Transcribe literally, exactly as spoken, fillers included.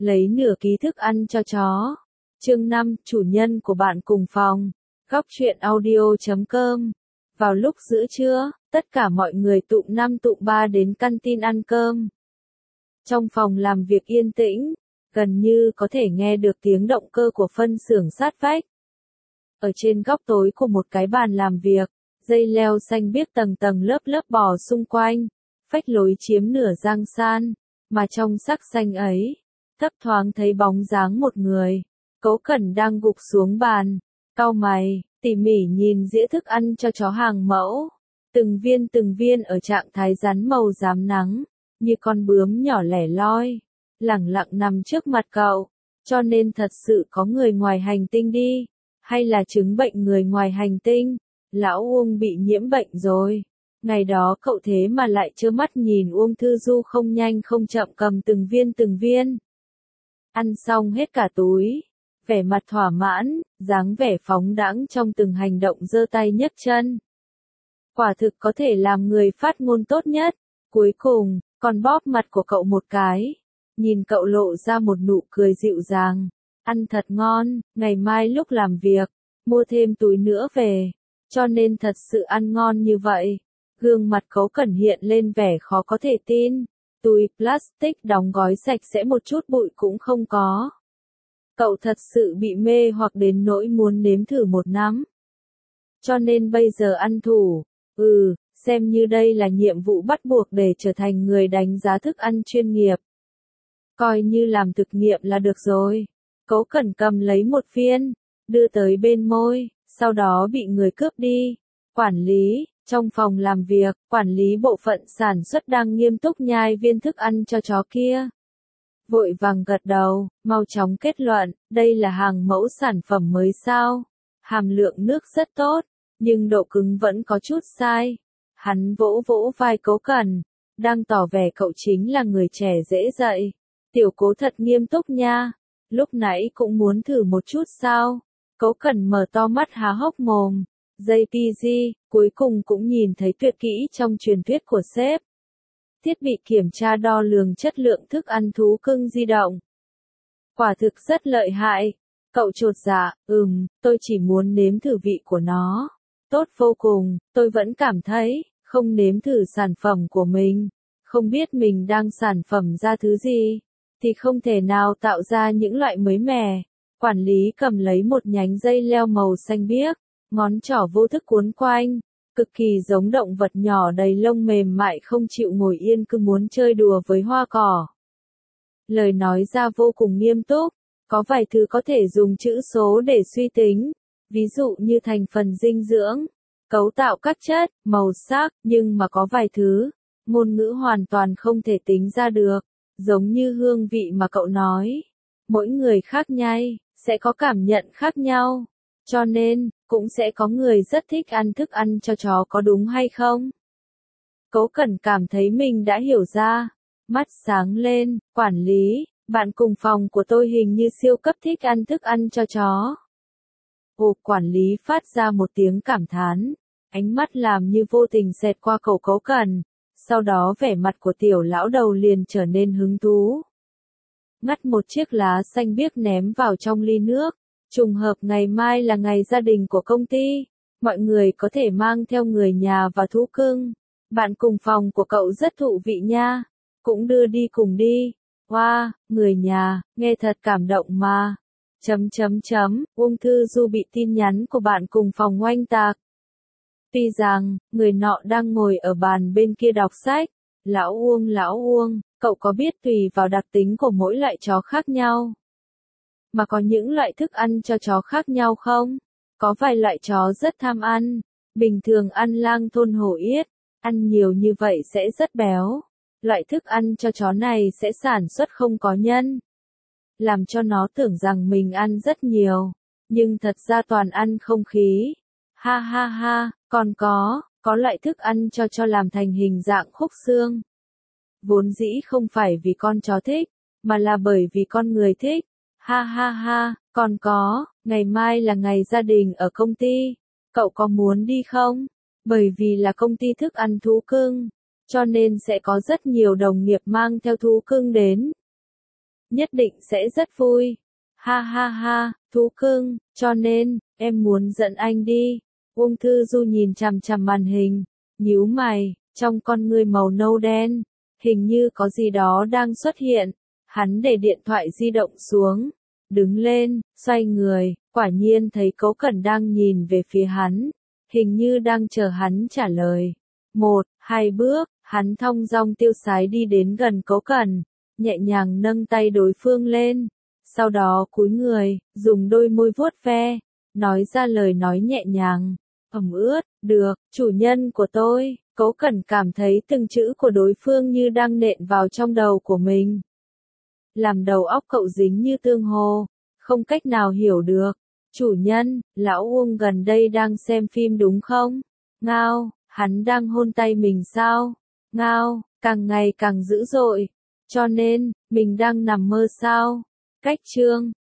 lấy nửa ký thức ăn cho chó. Chương năm, chủ nhân của bạn cùng phòng. Góc truyện audio chấm com. Vào lúc giữa trưa, tất cả mọi người tụm năm tụm ba đến canteen ăn cơm. Trong phòng làm việc yên tĩnh, gần như có thể nghe được tiếng động cơ của phân xưởng sát vách. Ở trên góc tối của một cái bàn làm việc, dây leo xanh biếc tầng tầng lớp lớp bò xung quanh, phách lối chiếm nửa giang san, mà trong sắc xanh ấy, thấp thoáng thấy bóng dáng một người. Cố Cẩn đang gục xuống bàn, cau mày, tỉ mỉ nhìn dĩa thức ăn cho chó hàng mẫu, từng viên từng viên ở trạng thái rắn màu rám nắng, như con bướm nhỏ lẻ loi, lẳng lặng nằm trước mặt cậu, cho nên thật sự có người ngoài hành tinh đi, hay là chứng bệnh người ngoài hành tinh, lão Uông bị nhiễm bệnh rồi. Ngày đó cậu thế mà lại trơ mắt nhìn Uông Thư Du không nhanh không chậm cầm từng viên từng viên. Ăn xong hết cả túi, vẻ mặt thỏa mãn, dáng vẻ phóng đãng trong từng hành động giơ tay nhấc chân. Quả thực có thể làm người phát ngôn tốt nhất. Cuối cùng, còn bóp mặt của cậu một cái, nhìn cậu lộ ra một nụ cười dịu dàng. Ăn thật ngon, ngày mai lúc làm việc, mua thêm túi nữa về, cho nên thật sự ăn ngon như vậy. Gương mặt Cố Cẩn hiện lên vẻ khó có thể tin, túi plastic đóng gói sạch sẽ một chút bụi cũng không có. Cậu thật sự bị mê hoặc đến nỗi muốn nếm thử một nắm. Cho nên bây giờ ăn thủ, ừ, xem như đây là nhiệm vụ bắt buộc để trở thành người đánh giá thức ăn chuyên nghiệp. Coi như làm thực nghiệm là được rồi. Cố Cẩn cầm lấy một viên, đưa tới bên môi, sau đó bị người cướp đi. Quản lý, trong phòng làm việc, quản lý bộ phận sản xuất đang nghiêm túc nhai viên thức ăn cho chó kia. Vội vàng gật đầu, mau chóng kết luận, đây là hàng mẫu sản phẩm mới sao. Hàm lượng nước rất tốt, nhưng độ cứng vẫn có chút sai. Hắn vỗ vỗ vai Cố Cẩn, đang tỏ vẻ cậu chính là người trẻ dễ dạy. Tiểu Cố thật nghiêm túc nha, lúc nãy cũng muốn thử một chút sao. Cố Cẩn mở to mắt há hốc mồm. gi pê giê, cuối cùng cũng nhìn thấy tuyệt kỹ trong truyền thuyết của sếp. Thiết bị kiểm tra đo lường chất lượng thức ăn thú cưng di động. Quả thực rất lợi hại. Cậu chột dạ, ừm, tôi chỉ muốn nếm thử vị của nó. Tốt vô cùng, tôi vẫn cảm thấy, không nếm thử sản phẩm của mình, không biết mình đang sản phẩm ra thứ gì, thì không thể nào tạo ra những loại mới mẻ. Quản lý cầm lấy một nhánh dây leo màu xanh biếc, ngón trỏ vô thức cuốn quanh, cực kỳ giống động vật nhỏ đầy lông mềm mại không chịu ngồi yên cứ muốn chơi đùa với hoa cỏ. Lời nói ra vô cùng nghiêm túc, có vài thứ có thể dùng chữ số để suy tính, ví dụ như thành phần dinh dưỡng, cấu tạo các chất, màu sắc, nhưng mà có vài thứ, ngôn ngữ hoàn toàn không thể tính ra được, giống như hương vị mà cậu nói. Mỗi người khác nhai, sẽ có cảm nhận khác nhau, cho nên, cũng sẽ có người rất thích ăn thức ăn cho chó có đúng hay không? Cố Cẩn cảm thấy mình đã hiểu ra, mắt sáng lên, quản lý, bạn cùng phòng của tôi hình như siêu cấp thích ăn thức ăn cho chó. Ồ, quản lý phát ra một tiếng cảm thán, ánh mắt làm như vô tình xẹt qua cậu Cố Cẩn, sau đó vẻ mặt của tiểu lão đầu liền trở nên hứng thú. Ngắt một chiếc lá xanh biếc ném vào trong ly nước, trùng hợp ngày mai là ngày gia đình của công ty, mọi người có thể mang theo người nhà và thú cưng. Bạn cùng phòng của cậu rất thú vị nha, cũng đưa đi cùng đi. Wow, người nhà, nghe thật cảm động mà. Chấm chấm chấm, Uông Thư Du bị tin nhắn của bạn cùng phòng oanh tạc. Tuy rằng, người nọ đang ngồi ở bàn bên kia đọc sách. Lão Uông, lão Uông, cậu có biết tùy vào đặc tính của mỗi loại chó khác nhau, mà có những loại thức ăn cho chó khác nhau không? Có vài loại chó rất tham ăn, bình thường ăn lang thôn hổ yết, ăn nhiều như vậy sẽ rất béo. Loại thức ăn cho chó này sẽ sản xuất không có nhân, làm cho nó tưởng rằng mình ăn rất nhiều, nhưng thật ra toàn ăn không khí. Ha ha ha, còn có, có loại thức ăn cho cho làm thành hình dạng khúc xương. Vốn dĩ không phải vì con chó thích, mà là bởi vì con người thích. Ha ha ha, còn có, ngày mai là ngày gia đình ở công ty, cậu có muốn đi không? Bởi vì là công ty thức ăn thú cưng, cho nên sẽ có rất nhiều đồng nghiệp mang theo thú cưng đến. nhất định sẽ rất vui. Ha ha ha, thú cưng, cho nên, em muốn dẫn anh đi. Uông Thư Du nhìn chằm chằm màn hình, nhíu mày, trong con ngươi màu nâu đen, hình như có gì đó đang xuất hiện. Hắn để điện thoại di động xuống, đứng lên, xoay người, quả nhiên thấy Cố Cẩn đang nhìn về phía hắn, hình như đang chờ hắn trả lời. Một, hai bước, hắn thong dong tiêu sái đi đến gần Cố Cẩn, nhẹ nhàng nâng tay đối phương lên, sau đó cúi người, dùng đôi môi vuốt ve, nói ra lời nói nhẹ nhàng, ẩm ướt, được, chủ nhân của tôi. Cố Cẩn cảm thấy từng chữ của đối phương như đang nện vào trong đầu của mình, làm đầu óc cậu dính như tương hồ, không cách nào hiểu được. Chủ nhân, lão Uông gần đây đang xem phim đúng không? Ngao, hắn đang hôn tay mình sao? Ngao, càng ngày càng dữ dội. Cho nên, mình đang nằm mơ sao? Cách chương